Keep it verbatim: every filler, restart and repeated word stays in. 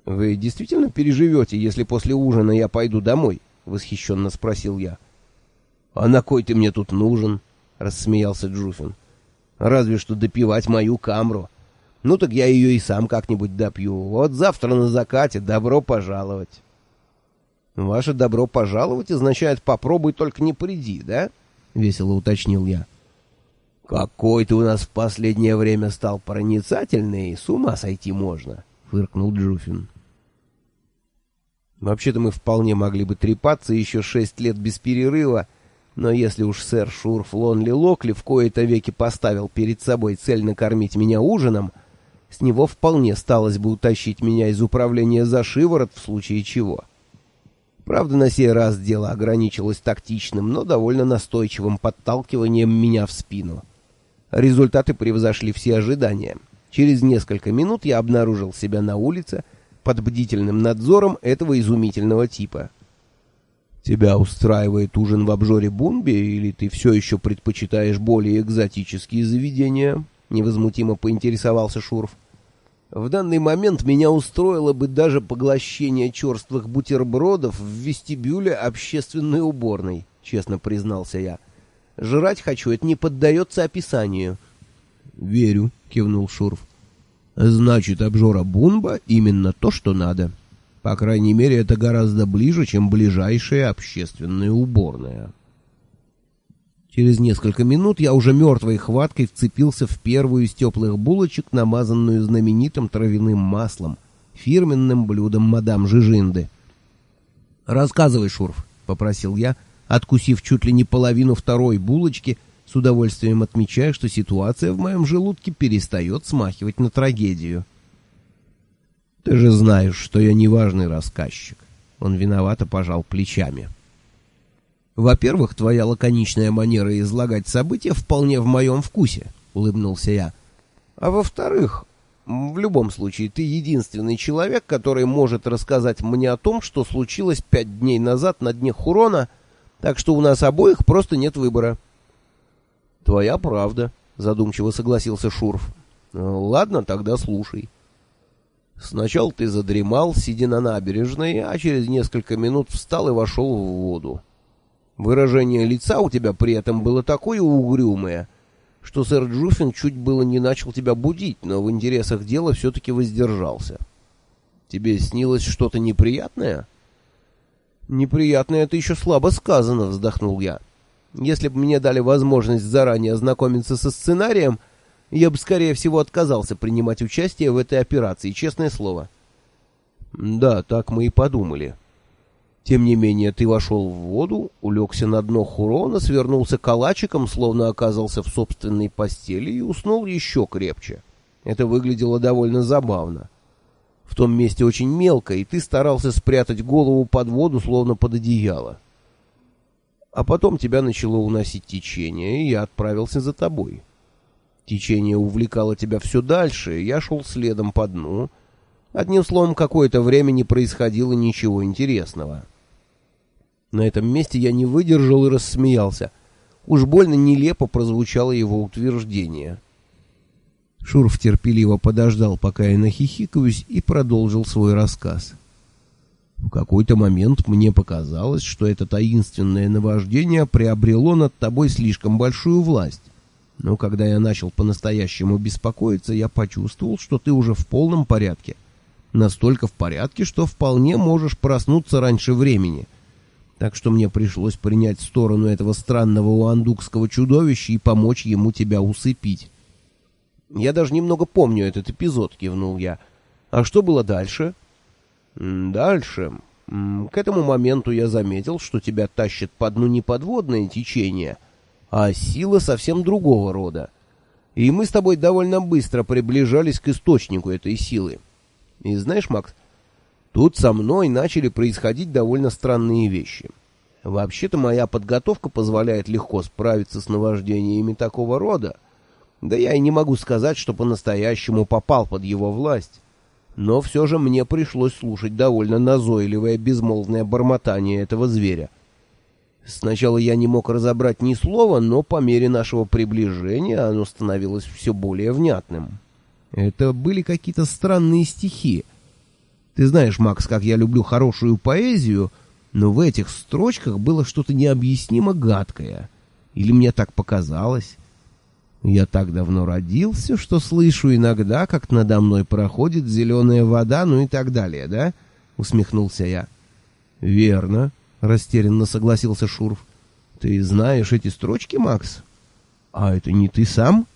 «Вы действительно переживете, если после ужина я пойду домой?» — восхищенно спросил я. «А на кой ты мне тут нужен?» — рассмеялся Джуфин. «Разве что допивать мою камру. Ну так я ее и сам как-нибудь допью. Вот завтра на закате добро пожаловать». «Ваше добро пожаловать означает «попробуй, только не приди», да?» — весело уточнил я. «Какой ты у нас в последнее время стал проницательный, с ума сойти можно», — фыркнул Джуфин. «Вообще-то мы вполне могли бы трепаться еще шесть лет без перерыва, но если уж сэр Шурф Лонли Локли в кои-то веки поставил перед собой цель накормить меня ужином, с него вполне сталось бы утащить меня из управления за шиворот в случае чего. Правда, на сей раз дело ограничилось тактичным, но довольно настойчивым подталкиванием меня в спину. Результаты превзошли все ожидания. Через несколько минут я обнаружил себя на улице под бдительным надзором этого изумительного типа. «Тебя устраивает ужин в обжоре Бунби, или ты все еще предпочитаешь более экзотические заведения?» — невозмутимо поинтересовался Шурф. «В данный момент меня устроило бы даже поглощение черствых бутербродов в вестибюле общественной уборной», — честно признался я. «Жрать хочу, это не поддается описанию». «Верю», — кивнул Шурф. «Значит, обжора Бунба именно то, что надо. По крайней мере, это гораздо ближе, чем ближайшая общественная уборная». Через несколько минут я уже мертвой хваткой вцепился в первую из теплых булочек, намазанную знаменитым травяным маслом, фирменным блюдом мадам Жижинды. «Рассказывай, Шурф», — попросил я, откусив чуть ли не половину второй булочки, с удовольствием отмечая, что ситуация в моем желудке перестает смахивать на трагедию. «Ты же знаешь, что я неважный рассказчик». Он виновато пожал плечами. «Во-первых, твоя лаконичная манера излагать события вполне в моем вкусе», — улыбнулся я. «А во-вторых, в любом случае, ты единственный человек, который может рассказать мне о том, что случилось пять дней назад на дне Хурона, так что у нас обоих просто нет выбора». «Твоя правда», — задумчиво согласился Шурф. «Ладно, тогда слушай. Сначала ты задремал, сидя на набережной, а через несколько минут встал и вошел в воду. Выражение лица у тебя при этом было такое угрюмое, что сэр Джуфин чуть было не начал тебя будить, но в интересах дела все-таки воздержался. Тебе снилось что-то неприятное?» «Неприятное — это еще слабо сказано», — вздохнул я. «Если бы мне дали возможность заранее ознакомиться со сценарием, я бы, скорее всего, отказался принимать участие в этой операции, честное слово». «Да, так мы и подумали. Тем не менее, ты вошел в воду, улегся на дно Хурона, свернулся калачиком, словно оказался в собственной постели, и уснул еще крепче. Это выглядело довольно забавно. В том месте очень мелко, и ты старался спрятать голову под воду, словно под одеяло. А потом тебя начало уносить течение, и я отправился за тобой. Течение увлекало тебя все дальше, и я шел следом по дну. Одним словом, какое-то время не происходило ничего интересного». На этом месте я не выдержал и рассмеялся. Уж больно нелепо прозвучало его утверждение. Шурф терпеливо подождал, пока я нахихикаюсь, и продолжил свой рассказ. «В какой-то момент мне показалось, что это таинственное наваждение приобрело над тобой слишком большую власть. Но когда я начал по-настоящему беспокоиться, я почувствовал, что ты уже в полном порядке. Настолько в порядке, что вполне можешь проснуться раньше времени. Так что мне пришлось принять сторону этого странного уандукского чудовища и помочь ему тебя усыпить». «Я даже немного помню этот эпизод», — кивнул я. «А что было дальше?» «Дальше. К этому моменту я заметил, что тебя тащит по дну не подводное течение, а сила совсем другого рода. И мы с тобой довольно быстро приближались к источнику этой силы. И знаешь, Макс, тут со мной начали происходить довольно странные вещи. Вообще-то моя подготовка позволяет легко справиться с наваждениями такого рода. Да я и не могу сказать, что по-настоящему попал под его власть. Но все же мне пришлось слушать довольно назойливое безмолвное бормотание этого зверя. Сначала я не мог разобрать ни слова, но по мере нашего приближения оно становилось все более внятным. Это были какие-то странные стихи. Ты знаешь, Макс, как я люблю хорошую поэзию, но в этих строчках было что-то необъяснимо гадкое. Или мне так показалось? Я так давно родился, что слышу иногда, как надо мной проходит зеленая вода, ну и так далее, да? Усмехнулся я. Верно, растерянно согласился Шурф. Ты знаешь эти строчки, Макс? А это не ты сам?